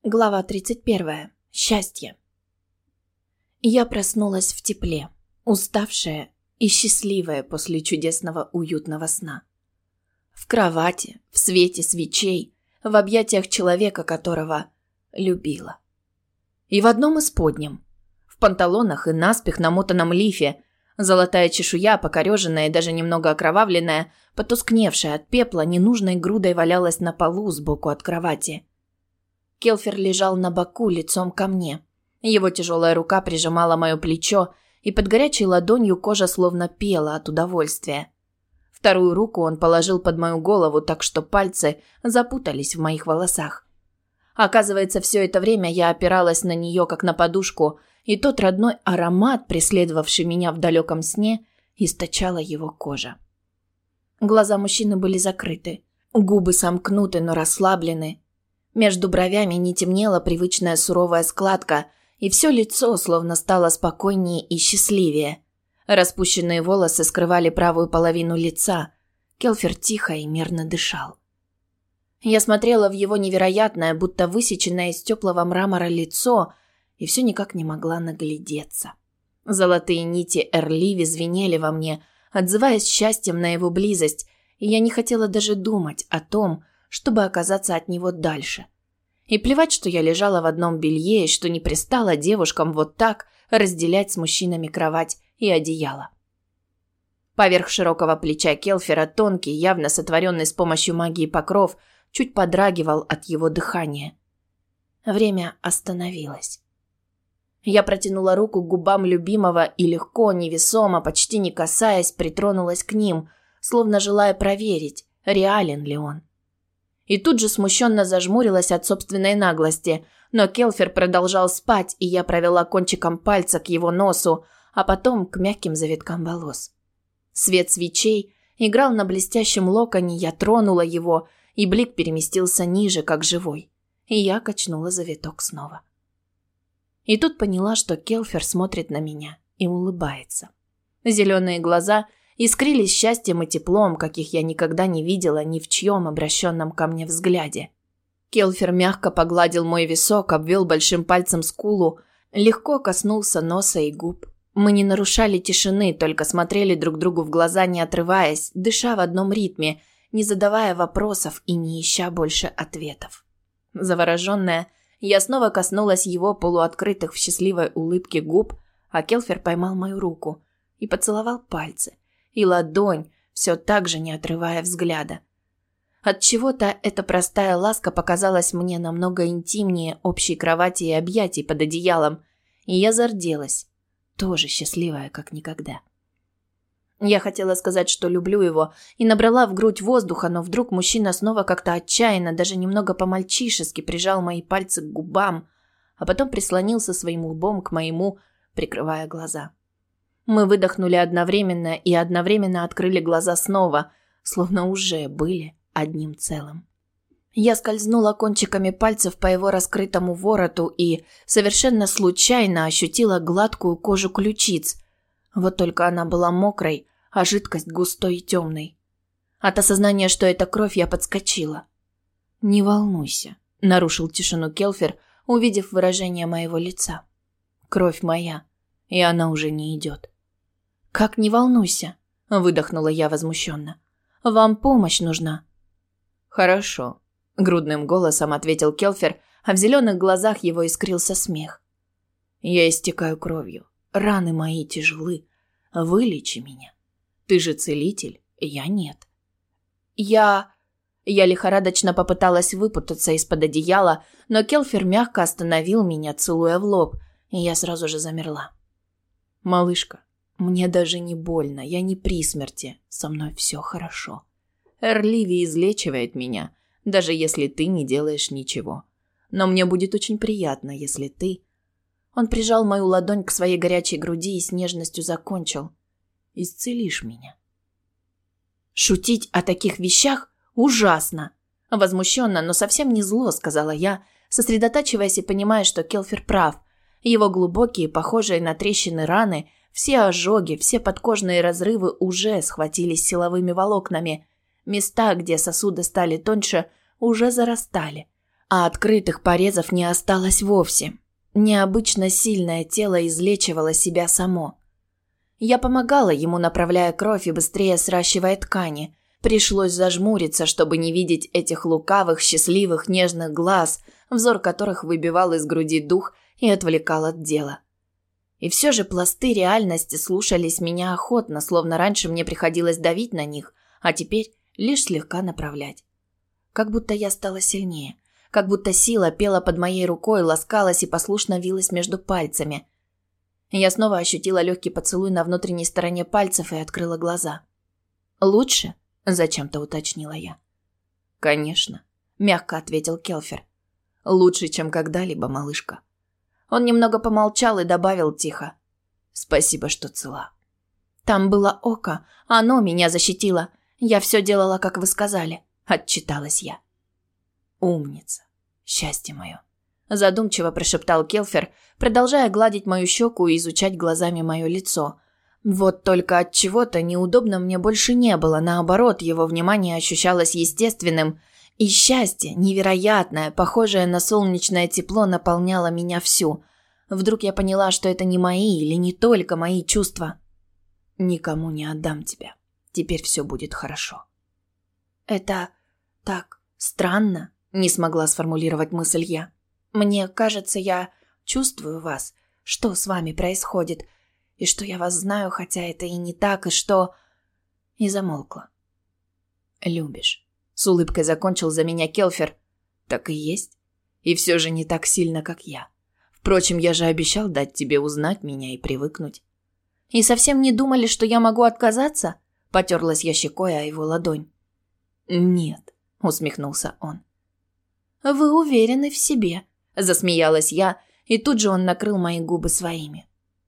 Глава 31. Счастье. Я проснулась в тепле, уставшая и счастливая после чудесного уютного сна. В кровати, в свете свечей, в объятиях человека, которого любила. И в одном из подням, в панталонах и наспех намотанном лифе, золотая чешуя, покореженная и даже немного окровавленная, потускневшая от пепла, ненужной грудой валялась на полу сбоку от кровати. Келфер лежал на боку лицом ко мне. Его тяжелая рука прижимала мое плечо, и под горячей ладонью кожа словно пела от удовольствия. Вторую руку он положил под мою голову, так что пальцы запутались в моих волосах. Оказывается, все это время я опиралась на нее, как на подушку, и тот родной аромат, преследовавший меня в далеком сне, источала его кожа. Глаза мужчины были закрыты, губы сомкнуты, но расслаблены. Между бровями не темнела привычная суровая складка, и все лицо словно стало спокойнее и счастливее. Распущенные волосы скрывали правую половину лица. Келфер тихо и мерно дышал. Я смотрела в его невероятное, будто высеченное из теплого мрамора лицо, и все никак не могла наглядеться. Золотые нити Эрливи звенели во мне, отзываясь счастьем на его близость, и я не хотела даже думать о том, чтобы оказаться от него дальше. И плевать, что я лежала в одном белье и что не пристало девушкам вот так разделять с мужчинами кровать и одеяло. Поверх широкого плеча Келфера тонкий, явно сотворенный с помощью магии покров, чуть подрагивал от его дыхания. Время остановилось. Я протянула руку к губам любимого и легко, невесомо, почти не касаясь, притронулась к ним, словно желая проверить, реален ли он. И тут же смущенно зажмурилась от собственной наглости, но Келфер продолжал спать, и я провела кончиком пальца к его носу, а потом к мягким завиткам волос. Свет свечей играл на блестящем локоне, я тронула его, и блик переместился ниже, как живой, и я качнула завиток снова. И тут поняла, что Келфер смотрит на меня и улыбается. Зеленые глаза искрились счастьем и теплом, каких я никогда не видела ни в чьем обращенном ко мне взгляде. Келфер мягко погладил мой висок, обвел большим пальцем скулу, легко коснулся носа и губ. Мы не нарушали тишины, только смотрели друг другу в глаза, не отрываясь, дыша в одном ритме, не задавая вопросов и не ища больше ответов. Завороженная, я снова коснулась его полуоткрытых в счастливой улыбке губ, а Келфер поймал мою руку и поцеловал пальцы и ладонь, все так же не отрывая взгляда. Отчего-то эта простая ласка показалась мне намного интимнее общей кровати и объятий под одеялом, и я зарделась, тоже счастливая, как никогда. Я хотела сказать, что люблю его, и набрала в грудь воздуха, но вдруг мужчина снова как-то отчаянно, даже немного по-мальчишески прижал мои пальцы к губам, а потом прислонился своим лбом к моему, прикрывая глаза. Мы выдохнули одновременно и одновременно открыли глаза снова, словно уже были одним целым. Я скользнула кончиками пальцев по его раскрытому вороту и совершенно случайно ощутила гладкую кожу ключиц. Вот только она была мокрой, а жидкость густой и темной. От осознания, что это кровь, я подскочила. «Не волнуйся», — нарушил тишину Келфер, увидев выражение моего лица. «Кровь моя, и она уже не идет». «Как не волнуйся?» – выдохнула я возмущенно. «Вам помощь нужна». «Хорошо», – грудным голосом ответил Келфер, а в зеленых глазах его искрился смех. «Я истекаю кровью. Раны мои тяжелы. Вылечи меня. Ты же целитель, я нет». Я лихорадочно попыталась выпутаться из-под одеяла, но Келфер мягко остановил меня, целуя в лоб, и я сразу же замерла. «Малышка, мне даже не больно, я не при смерти, со мной все хорошо. Эрливи излечивает меня, даже если ты не делаешь ничего. Но мне будет очень приятно, если ты...» Он прижал мою ладонь к своей горячей груди и с нежностью закончил. «Исцелишь меня». «Шутить о таких вещах ужасно!» Возмущенно, но совсем не зло, сказала я, сосредотачиваясь и понимая, что Келфер прав. Его глубокие, похожие на трещины раны, все ожоги, все подкожные разрывы уже схватились силовыми волокнами. Места, где сосуды стали тоньше, уже зарастали. а открытых порезов не осталось вовсе. Необычно сильное тело излечивало себя само. Я помогала ему, направляя кровь и быстрее сращивая ткани. Пришлось зажмуриться, чтобы не видеть этих лукавых, счастливых, нежных глаз, взор которых выбивал из груди дух и отвлекал от дела. И все же пласты реальности слушались меня охотно, словно раньше мне приходилось давить на них, а теперь лишь слегка направлять. Как будто я стала сильнее, как будто сила пела под моей рукой, ласкалась и послушно вилась между пальцами. Я снова ощутила легкий поцелуй на внутренней стороне пальцев и открыла глаза. «Лучше?» – зачем-то уточнила я. «Конечно», – мягко ответил Келфер. «Лучше, чем когда-либо, малышка». Он немного помолчал и добавил тихо. «Спасибо, что цела». «Там было око, оно меня защитило. Я все делала, как вы сказали», – отчиталась я. «Умница. Счастье мое», – задумчиво прошептал Келфер, продолжая гладить мою щеку и изучать глазами мое лицо. Вот только от чего-то неудобно мне больше не было, наоборот, его внимание ощущалось естественным, и счастье, невероятное, похожее на солнечное тепло, наполняло меня всю. Вдруг я поняла, что это не мои или не только мои чувства. «Никому не отдам тебя. Теперь все будет хорошо». «Это так странно», – не смогла сформулировать мысль я. «Мне кажется, я чувствую вас, что с вами происходит, и что я вас знаю, хотя это и не так, и что...» И замолкла. «Любишь». С улыбкой закончил за меня Келфер. «Так и есть. И все же не так сильно, как я. Впрочем, я же обещал дать тебе узнать меня и привыкнуть». «И совсем не думали, что я могу отказаться?» Потерлась я щекой о его ладонь. «Нет», — усмехнулся он. «Вы уверены в себе», — засмеялась я, и тут же он накрыл мои губы своими.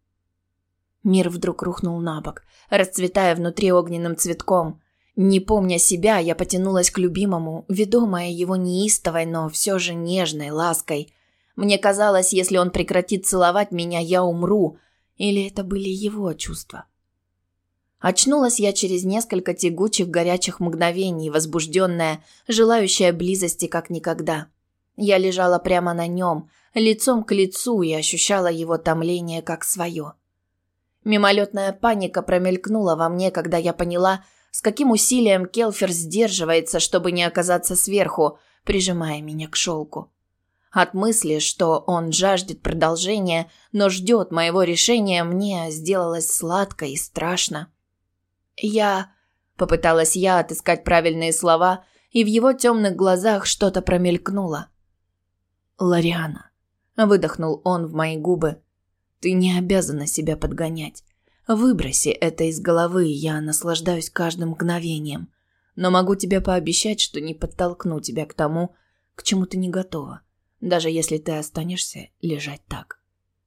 Мир вдруг рухнул на бок, расцветая внутри огненным цветком. Не помня себя, я потянулась к любимому, ведомая его неистовой, но все же нежной лаской. Мне казалось, если он прекратит целовать меня, я умру. Или это были его чувства? Очнулась я через несколько тягучих горячих мгновений, возбужденная, желающая близости как никогда. Я лежала прямо на нем, лицом к лицу, и ощущала его томление как свое. Мимолетная паника промелькнула во мне, когда я поняла, с каким усилием Келфер сдерживается, чтобы не оказаться сверху, прижимая меня к шелку. От мысли, что он жаждет продолжения, но ждет моего решения, мне сделалось сладко и страшно. Попыталась я отыскать правильные слова, и в его темных глазах что-то промелькнуло. «Лориана», — выдохнул он в мои губы, — «ты не обязана себя подгонять. Выброси это из головы, я наслаждаюсь каждым мгновением. Но могу тебе пообещать, что не подтолкну тебя к тому, к чему ты не готова, даже если ты останешься лежать так».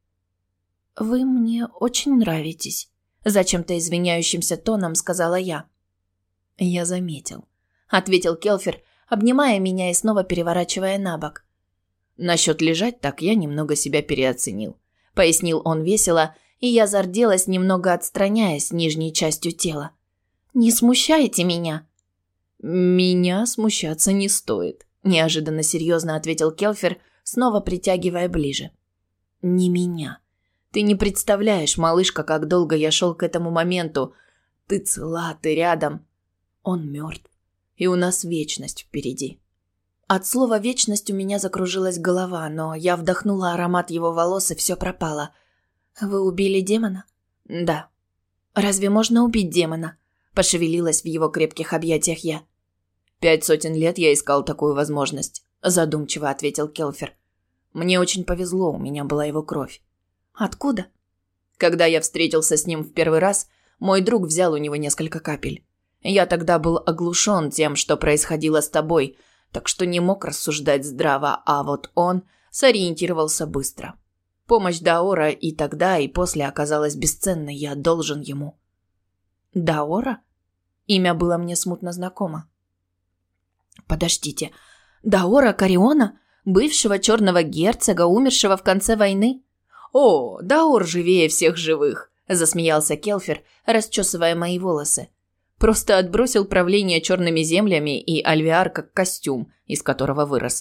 «Вы мне очень нравитесь», – зачем-то извиняющимся тоном сказала я. «Я заметил», – ответил Келфер, обнимая меня и снова переворачивая на бок. «Насчет лежать так я немного себя переоценил», – пояснил он весело, и я зарделась, немного отстраняясь нижней частью тела. «Не смущайте меня». «Меня смущаться не стоит», – неожиданно серьезно ответил Келфер, снова притягивая ближе. «Не меня. Ты не представляешь, малышка, как долго я шел к этому моменту. Ты цела, ты рядом. Он мертв, и у нас вечность впереди». От слова «вечность» у меня закружилась голова, но я вдохнула аромат его волос, и все пропало. «Вы убили демона?» «Да». «Разве можно убить демона?» Пошевелилась в его крепких объятиях я. 500 лет я искал такую возможность, задумчиво ответил Келфер. Мне очень повезло, у меня была его кровь. Откуда? Когда я встретился с ним в первый раз, мой друг взял у него несколько капель. Я тогда был оглушен тем, что происходило с тобой, так что не мог рассуждать здраво, а вот он сориентировался быстро. Помощь Даора и тогда, и после оказалась бесценной, я должен ему. Даора? Имя было мне смутно знакомо. Подождите, Даора Кариона, бывшего черного герцога, умершего в конце войны? О, Даор живее всех живых, засмеялся Келфер, расчесывая мои волосы. Просто отбросил правление черными землями и Альвиар как костюм, из которого вырос.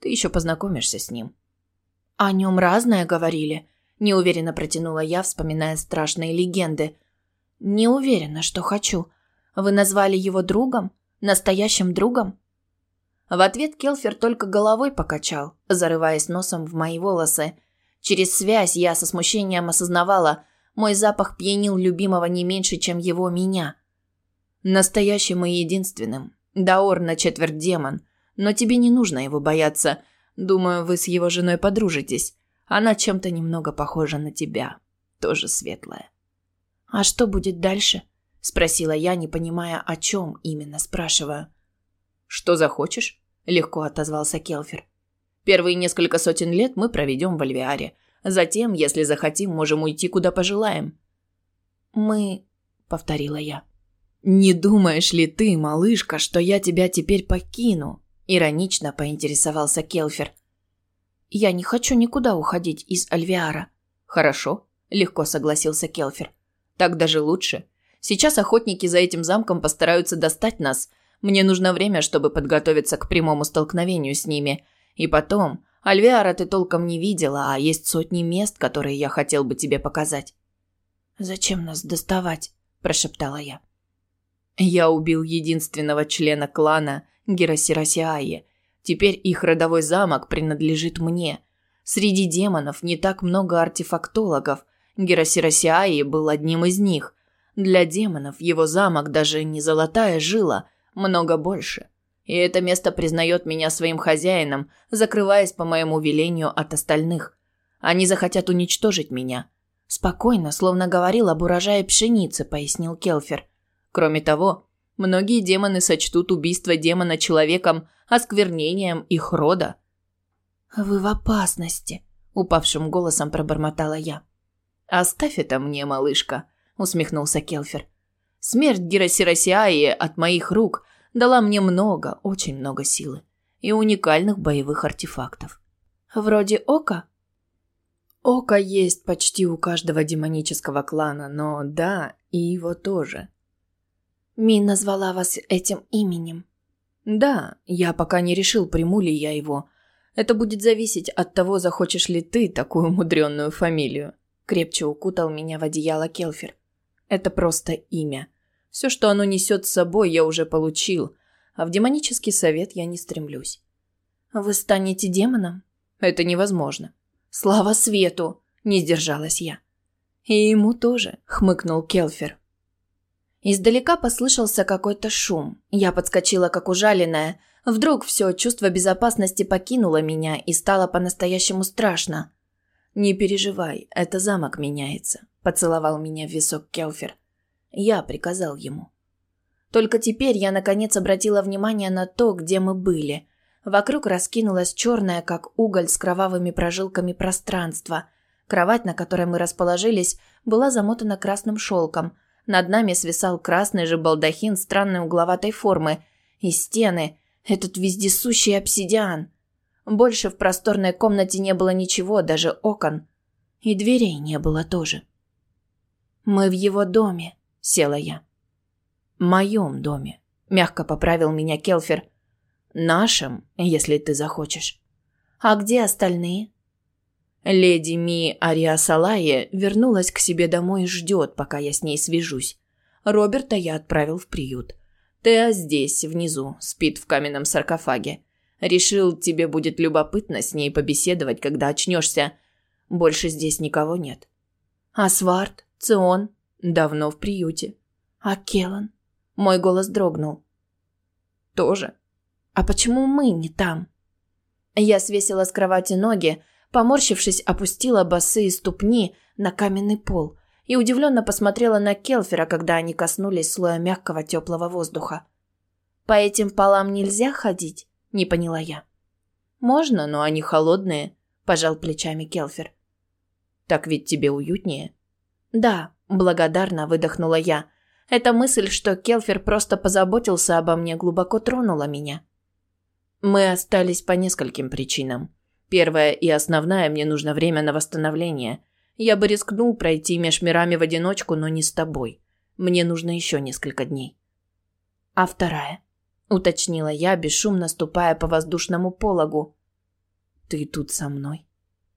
Ты еще познакомишься с ним». «О нем разное говорили», – неуверенно протянула я, вспоминая страшные легенды. «Не уверена, что хочу. Вы назвали его другом? Настоящим другом?» В ответ Келфер только головой покачал, зарываясь носом в мои волосы. Через связь я со смущением осознавала, мой запах пьянил любимого не меньше, чем его меня. «Настоящим и единственным. Даор на четверть демон. Но тебе не нужно его бояться. Думаю, вы с его женой подружитесь. Она чем-то немного похожа на тебя. Тоже светлая». «А что будет дальше?» – спросила я, не понимая, о чем именно спрашиваю. «Что захочешь?» – легко отозвался Келфер. «Первые несколько сотен лет мы проведем в Альвиаре. Затем, если захотим, можем уйти, куда пожелаем». «Мы...» – повторила я. «Не думаешь ли ты, малышка, что я тебя теперь покину?» – иронично поинтересовался Келфер. «Я не хочу никуда уходить из Альвиара». «Хорошо», – легко согласился Келфер. «Так даже лучше. Сейчас охотники за этим замком постараются достать нас. Мне нужно время, чтобы подготовиться к прямому столкновению с ними. И потом, Альвиара ты толком не видела, а есть сотни мест, которые я хотел бы тебе показать». «Зачем нас доставать?» – прошептала я. «Я убил единственного члена клана Герасирасиаи. Теперь их родовой замок принадлежит мне. Среди демонов не так много артефактологов. Герасирасиаи был одним из них. Для демонов его замок даже не золотая жила, много больше. И это место признает меня своим хозяином, закрываясь по моему велению от остальных. Они захотят уничтожить меня». «Спокойно, словно говорил об урожае пшеницы», — пояснил Келфер. «Кроме того, многие демоны сочтут убийство демона человеком осквернением их рода». «Вы в опасности», — упавшим голосом пробормотала я. «Оставь это мне, малышка», — усмехнулся Келфер. «Смерть Герасирасиаи от моих рук дала мне много, очень много силы и уникальных боевых артефактов». «Вроде ока?» «Око есть почти у каждого демонического клана, но да, и его тоже». «Ми назвала вас этим именем?» «Да, я пока не решил, приму ли я его. Это будет зависеть от того, захочешь ли ты такую мудрённую фамилию». Крепче укутал меня в одеяло Келфер. «Это просто имя. Все, что оно несет с собой, я уже получил, а в демонический совет я не стремлюсь». «Вы станете демоном?» «Это невозможно». «Слава свету!» – не сдержалась я. «И ему тоже», – хмыкнул Келфер. Издалека послышался какой-то шум. Я подскочила, как ужаленная. Вдруг все чувство безопасности покинуло меня и стало по-настоящему страшно. «Не переживай, это замок меняется», – поцеловал меня в висок Келфер. Я приказал ему. Только теперь я наконец обратила внимание на то, где мы были. Вокруг раскинулось черное, как уголь с кровавыми прожилками пространство. Кровать, на которой мы расположились, была замотана красным шелком. Над нами свисал красный же балдахин странной угловатой формы. И стены – этот вездесущий обсидиан. Больше в просторной комнате не было ничего, даже окон. И дверей не было тоже. «Мы в его доме», – села я. «Моем доме», – мягко поправил меня Келфер. «Нашем, если ты захочешь». «А где остальные?» Леди Ми Ариасалае вернулась к себе домой и ждет, пока я с ней свяжусь. Роберта я отправил в приют. Теа здесь, внизу, спит в каменном саркофаге. Решил, тебе будет любопытно с ней побеседовать, когда очнешься. Больше здесь никого нет. А Сварт? Цион? Давно в приюте. А Келан? Мой голос дрогнул. Тоже. А почему мы не там? Я свесила с кровати ноги, поморщившись, опустила босые ступни на каменный пол и удивленно посмотрела на Келфера, когда они коснулись слоя мягкого теплого воздуха. «По этим полам нельзя ходить?» – не поняла я. «Можно, но они холодные», – пожал плечами Келфер. «Так ведь тебе уютнее?» «Да», – благодарно выдохнула я. Эта мысль, что Келфер просто позаботился обо мне, глубоко тронула меня. Мы остались по нескольким причинам. Первая и основная, мне нужно время на восстановление. Я бы рискнул пройти меж мирами в одиночку, но не с тобой. Мне нужно еще несколько дней. А вторая? Уточнила я, бесшумно ступая по воздушному пологу. ты тут со мной.